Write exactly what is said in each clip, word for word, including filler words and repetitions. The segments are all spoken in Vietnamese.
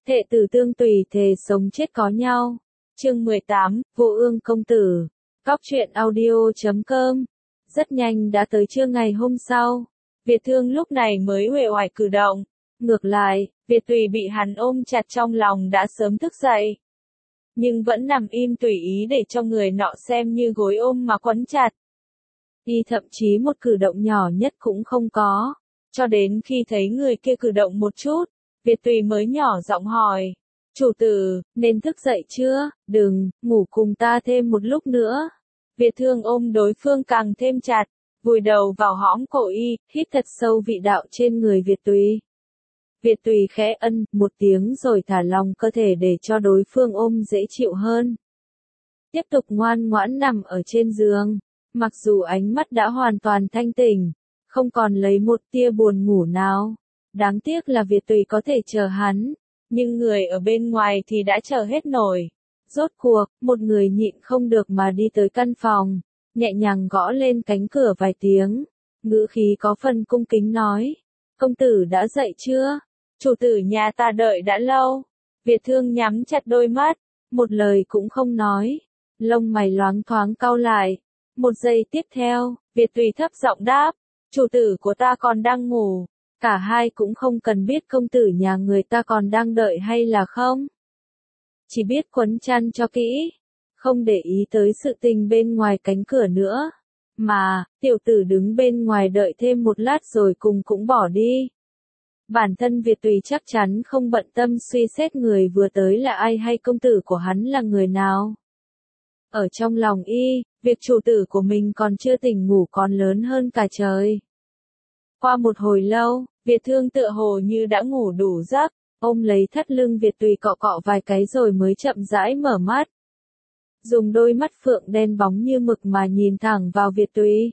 Thệ tử tương tùy thề sống chết có nhau. Chương mười tám, Vô Ương công tử. Góc truyện audio chấm com. Rất nhanh đã tới trưa ngày hôm sau. Việt Thương lúc này mới uể oải cử động. Ngược lại, Việt Tùy bị hắn ôm chặt trong lòng đã sớm thức dậy. Nhưng vẫn nằm im tùy ý để cho người nọ xem như gối ôm mà quấn chặt. Y thậm chí một cử động nhỏ nhất cũng không có. Cho đến khi thấy người kia cử động một chút, Việt Tùy mới nhỏ giọng hỏi. Chủ tử, nên thức dậy chưa? Đừng, ngủ cùng ta thêm một lúc nữa. Việt Thương ôm đối phương càng thêm chặt, vùi đầu vào hõm cổ y, hít thật sâu vị đạo trên người Việt Tùy. Việt Tùy khẽ ân một tiếng rồi thả lòng cơ thể để cho đối phương ôm dễ chịu hơn. Tiếp tục ngoan ngoãn nằm ở trên giường, mặc dù ánh mắt đã hoàn toàn thanh tỉnh, không còn lấy một tia buồn ngủ nào. Đáng tiếc là Việt Tùy có thể chờ hắn, nhưng người ở bên ngoài thì đã chờ hết nổi. Rốt cuộc, một người nhịn không được mà đi tới căn phòng, nhẹ nhàng gõ lên cánh cửa vài tiếng, ngữ khí có phần cung kính nói. Công tử đã dậy chưa? Chủ tử nhà ta đợi đã lâu. Việt Thương nhắm chặt đôi mắt, một lời cũng không nói. Lông mày loáng thoáng cau lại. Một giây tiếp theo, Việt Tùy thấp giọng đáp. Chủ tử của ta còn đang ngủ. Cả hai cũng không cần biết công tử nhà người ta còn đang đợi hay là không. Chỉ biết quấn chăn cho kỹ. Không để ý tới sự tình bên ngoài cánh cửa nữa. Mà, tiểu tử đứng bên ngoài đợi thêm một lát rồi cùng cũng bỏ đi. Bản thân Việt Tùy chắc chắn không bận tâm suy xét người vừa tới là ai hay công tử của hắn là người nào. Ở trong lòng y, việc chủ tử của mình còn chưa tỉnh ngủ còn lớn hơn cả trời. Qua một hồi lâu, Việt Thương tựa hồ như đã ngủ đủ giấc, ôm lấy thắt lưng Việt Tùy cọ cọ vài cái rồi mới chậm rãi mở mắt. Dùng đôi mắt phượng đen bóng như mực mà nhìn thẳng vào Việt Tùy.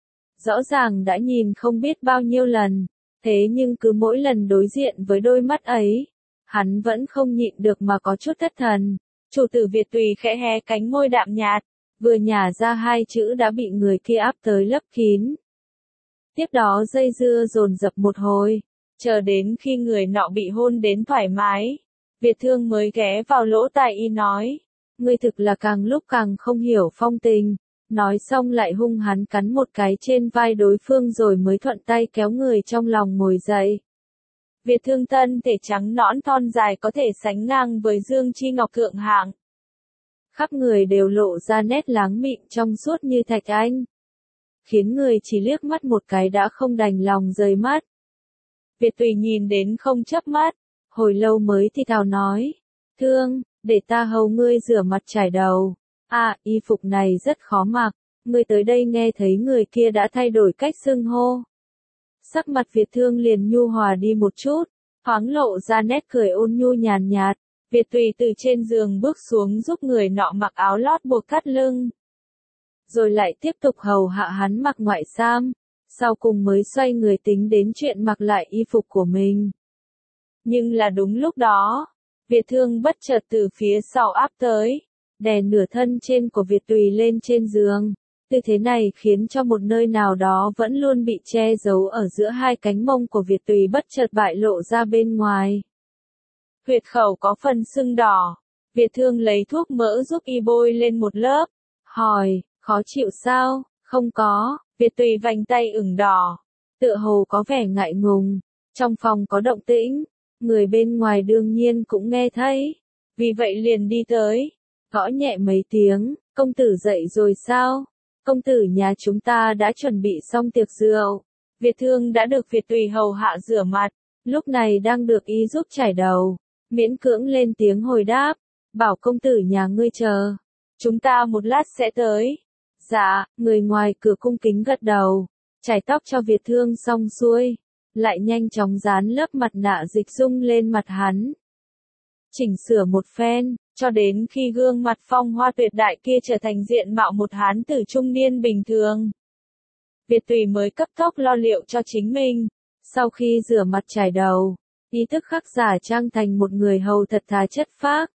Rõ ràng đã nhìn không biết bao nhiêu lần, thế nhưng cứ mỗi lần đối diện với đôi mắt ấy, hắn vẫn không nhịn được mà có chút thất thần. Chủ tử Việt Tùy khẽ hé cánh môi đạm nhạt, vừa nhả ra hai chữ đã bị người kia áp tới lấp kín. Tiếp đó dây dưa dồn dập một hồi, chờ đến khi người nọ bị hôn đến thoải mái, Việt Thương mới ghé vào lỗ tai y nói, ngươi thực là càng lúc càng không hiểu phong tình. Nói xong lại hung hắn cắn một cái trên vai đối phương rồi mới thuận tay kéo người trong lòng ngồi dậy. Việt Thương thân thể trắng nõn thon dài có thể sánh ngang với Dương Chi Ngọc thượng hạng. Khắp người đều lộ ra nét láng mịn trong suốt như thạch anh. Khiến người chỉ liếc mắt một cái đã không đành lòng rời mắt. Việt Tùy nhìn đến không chớp mắt, hồi lâu mới thì thào nói. Thương, để ta hầu ngươi rửa mặt trải đầu. À, y phục này rất khó mặc, ngươi tới đây nghe thấy người kia đã thay đổi cách xưng hô. Sắc mặt Việt Thương liền nhu hòa đi một chút, thoáng lộ ra nét cười ôn nhu nhàn nhạt. Việt Tùy từ trên giường bước xuống giúp người nọ mặc áo lót buộc thắt lưng. Rồi lại tiếp tục hầu hạ hắn mặc ngoại sam, sau cùng mới xoay người tính đến chuyện mặc lại y phục của mình. Nhưng là đúng lúc đó, Việt Thương bất chợt từ phía sau áp tới, đè nửa thân trên của Việt Tùy lên trên giường. Tư thế này khiến cho một nơi nào đó vẫn luôn bị che giấu ở giữa hai cánh mông của Việt Tùy bất chợt bại lộ ra bên ngoài. Huyệt khẩu có phần sưng đỏ, Việt Thương lấy thuốc mỡ giúp y bôi lên một lớp, hỏi, khó chịu sao? Không có, Việt Tùy vành tay ửng đỏ, tựa hồ có vẻ ngại ngùng. Trong phòng có động tĩnh, người bên ngoài đương nhiên cũng nghe thấy, vì vậy liền đi tới, gõ nhẹ mấy tiếng. Công tử dậy rồi sao? Công tử nhà chúng ta đã chuẩn bị xong tiệc rượu. Việt Thương đã được Việt Tùy hầu hạ rửa mặt, lúc này đang được y giúp chải đầu, miễn cưỡng lên tiếng hồi đáp, bảo công tử nhà ngươi chờ, chúng ta một lát sẽ tới. Dạ, người ngoài cửa cung kính gật đầu, chải tóc cho Việt Thương xong xuôi, lại nhanh chóng dán lớp mặt nạ dịch dung lên mặt hắn. Chỉnh sửa một phen, cho đến khi gương mặt phong hoa tuyệt đại kia trở thành diện mạo một hán tử trung niên bình thường. Việt Tùy mới cấp tốc lo liệu cho chính mình, sau khi rửa mặt trải đầu, ý thức khắc giả trang thành một người hầu thật thà chất phác.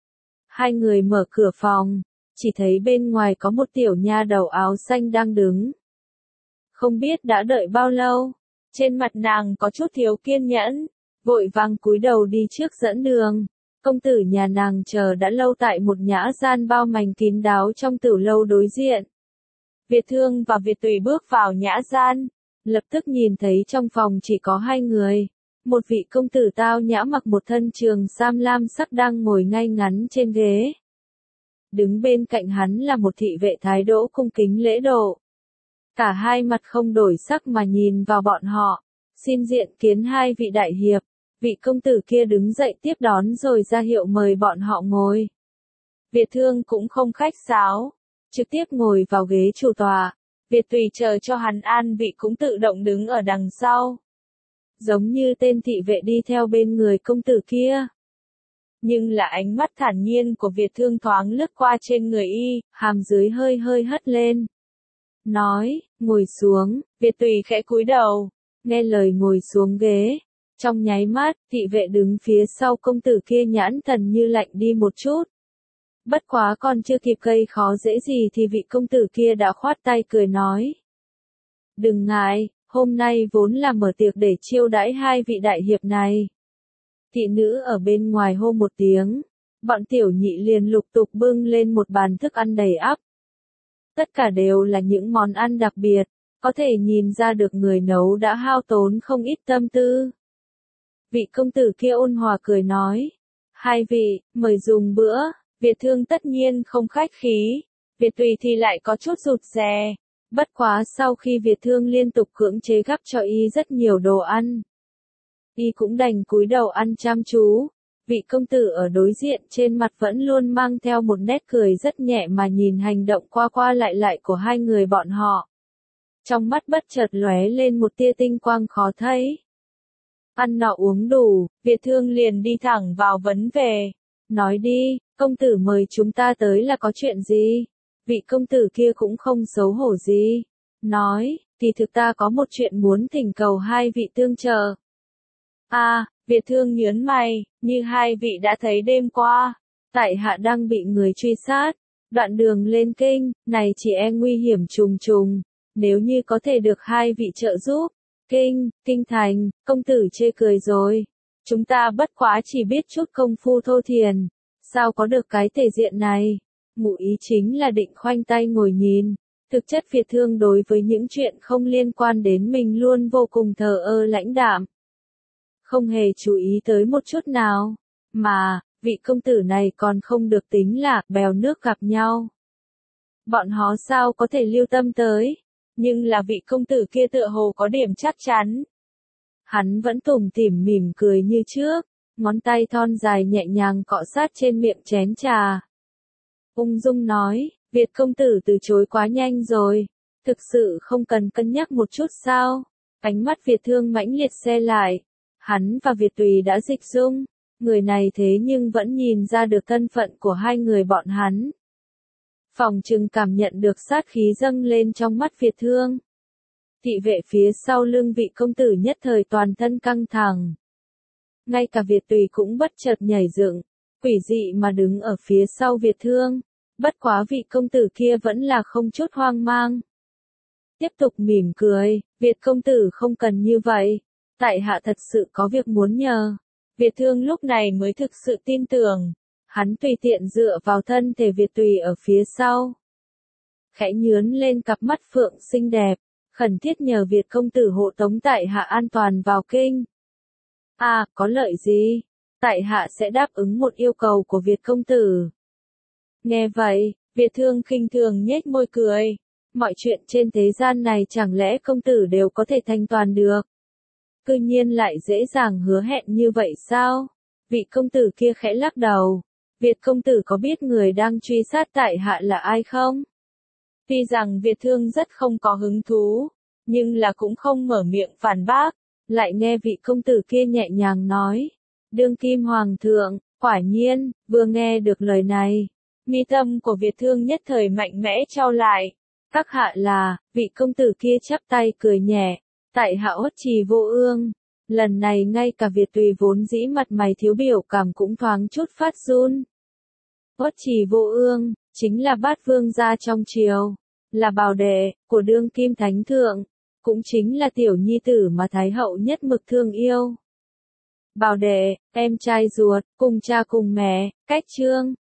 Hai người mở cửa phòng, chỉ thấy bên ngoài có một tiểu nha đầu áo xanh đang đứng. Không biết đã đợi bao lâu, trên mặt nàng có chút thiếu kiên nhẫn, vội vàng cúi đầu đi trước dẫn đường. Công tử nhà nàng chờ đã lâu tại một nhã gian bao mành kín đáo trong tiểu lâu đối diện. Việt Thương và Việt Tùy bước vào nhã gian, lập tức nhìn thấy trong phòng chỉ có hai người. Một vị công tử tao nhã mặc một thân trường sam lam sắc đang ngồi ngay ngắn trên ghế. Đứng bên cạnh hắn là một thị vệ thái độ cung kính lễ độ. Cả hai mặt không đổi sắc mà nhìn vào bọn họ. Xin diện kiến hai vị đại hiệp. Vị công tử kia đứng dậy tiếp đón rồi ra hiệu mời bọn họ ngồi. Việt Thương cũng không khách sáo, trực tiếp ngồi vào ghế chủ tọa. Việt Tùy chờ cho hắn an vị cũng tự động đứng ở đằng sau. Giống như tên thị vệ đi theo bên người công tử kia. Nhưng là ánh mắt thản nhiên của Việt Thương thoáng lướt qua trên người y, hàm dưới hơi hơi hất lên. Nói, ngồi xuống, Việt Tùy khẽ cúi đầu, nghe lời ngồi xuống ghế. Trong nháy mắt, thị vệ đứng phía sau công tử kia nhãn thần như lạnh đi một chút. Bất quá còn chưa kịp gây khó dễ gì thì vị công tử kia đã khoát tay cười nói. Đừng ngại, hôm nay vốn là mở tiệc để chiêu đãi hai vị đại hiệp này. Thị nữ ở bên ngoài hô một tiếng, bọn tiểu nhị liền lục tục bưng lên một bàn thức ăn đầy ắp. Tất cả đều là những món ăn đặc biệt, có thể nhìn ra được người nấu đã hao tốn không ít tâm tư. Vị công tử kia ôn hòa cười nói, hai vị, mời dùng bữa. Việt Thương tất nhiên không khách khí, Việt Tùy thì lại có chút rụt rè. Bất quá sau khi Việt Thương liên tục cưỡng chế gắp cho y rất nhiều đồ ăn, y cũng đành cúi đầu ăn chăm chú. Vị công tử ở đối diện trên mặt vẫn luôn mang theo một nét cười rất nhẹ mà nhìn hành động qua qua lại lại của hai người bọn họ. Trong mắt bất chợt lóe lên một tia tinh quang khó thấy. Ăn nọ uống đủ, Việt Thương liền đi thẳng vào vấn đề. Nói đi, công tử mời chúng ta tới là có chuyện gì? Vị công tử kia cũng không xấu hổ gì. Nói, thì thực ta có một chuyện muốn thỉnh cầu hai vị tương trợ. À, Việt Thương nhớn mày, như hai vị đã thấy đêm qua, tại hạ đang bị người truy sát, đoạn đường lên kinh, này chỉ e nguy hiểm trùng trùng, nếu như có thể được hai vị trợ giúp. Kinh, kinh thành, công tử chê cười rồi. Chúng ta bất quá chỉ biết chút công phu thô thiền, sao có được cái thể diện này? Ngụ ý chính là định khoanh tay ngồi nhìn. Thực chất Việt Thương đối với những chuyện không liên quan đến mình luôn vô cùng thờ ơ lãnh đạm. Không hề chú ý tới một chút nào. Mà, vị công tử này còn không được tính là bèo nước gặp nhau. Bọn họ sao có thể lưu tâm tới? Nhưng là vị công tử kia tựa hồ có điểm chắc chắn. Hắn vẫn tủm tỉm mỉm cười như trước, ngón tay thon dài nhẹ nhàng cọ sát trên miệng chén trà. Ung dung nói, Việt công tử từ chối quá nhanh rồi, thực sự không cần cân nhắc một chút sao? Ánh mắt Việt Thương mãnh liệt xe lại, hắn và Việt Tùy đã dịch dung, người này thế nhưng vẫn nhìn ra được thân phận của hai người bọn hắn. Phòng trừng cảm nhận được sát khí dâng lên trong mắt Việt Thương. Thị vệ phía sau lưng vị công tử nhất thời toàn thân căng thẳng. Ngay cả Việt Tùy cũng bất chợt nhảy dựng, quỷ dị mà đứng ở phía sau Việt Thương. Bất quá vị công tử kia vẫn là không chút hoang mang. Tiếp tục mỉm cười, Việt công tử không cần như vậy. Tại hạ thật sự có việc muốn nhờ. Việt Thương lúc này mới thực sự tin tưởng. Hắn tùy tiện dựa vào thân thể Việt Tùy ở phía sau. Khẽ nhướn lên cặp mắt phượng xinh đẹp, khẩn thiết nhờ Việt công tử hộ tống tại hạ an toàn vào kinh. À, có lợi gì? Tại hạ sẽ đáp ứng một yêu cầu của Việt công tử. Nghe vậy, Việt Thương khinh thường nhếch môi cười. Mọi chuyện trên thế gian này chẳng lẽ công tử đều có thể thanh toàn được? Cư nhiên lại dễ dàng hứa hẹn như vậy sao? Vị công tử kia khẽ lắc đầu. Việt công tử có biết người đang truy sát tại hạ là ai không? Tuy rằng Việt Thương rất không có hứng thú, nhưng là cũng không mở miệng phản bác, lại nghe vị công tử kia nhẹ nhàng nói. Đương kim hoàng thượng, quả nhiên, vừa nghe được lời này, mi tâm của Việt Thương nhất thời mạnh mẽ trao lại. Các hạ là, vị công tử kia chắp tay cười nhẹ, tại hạ Uất Trì Vô Ương. Lần này ngay cả Việt Tùy vốn dĩ mặt mày thiếu biểu cảm cũng thoáng chút phát run. Uất Trì Vô Ương, chính là bát vương gia trong triều, là bảo đệ của đương kim thánh thượng, cũng chính là tiểu nhi tử mà Thái hậu nhất mực thương yêu. Bảo đệ, em trai ruột, cùng cha cùng mẹ, cách Trương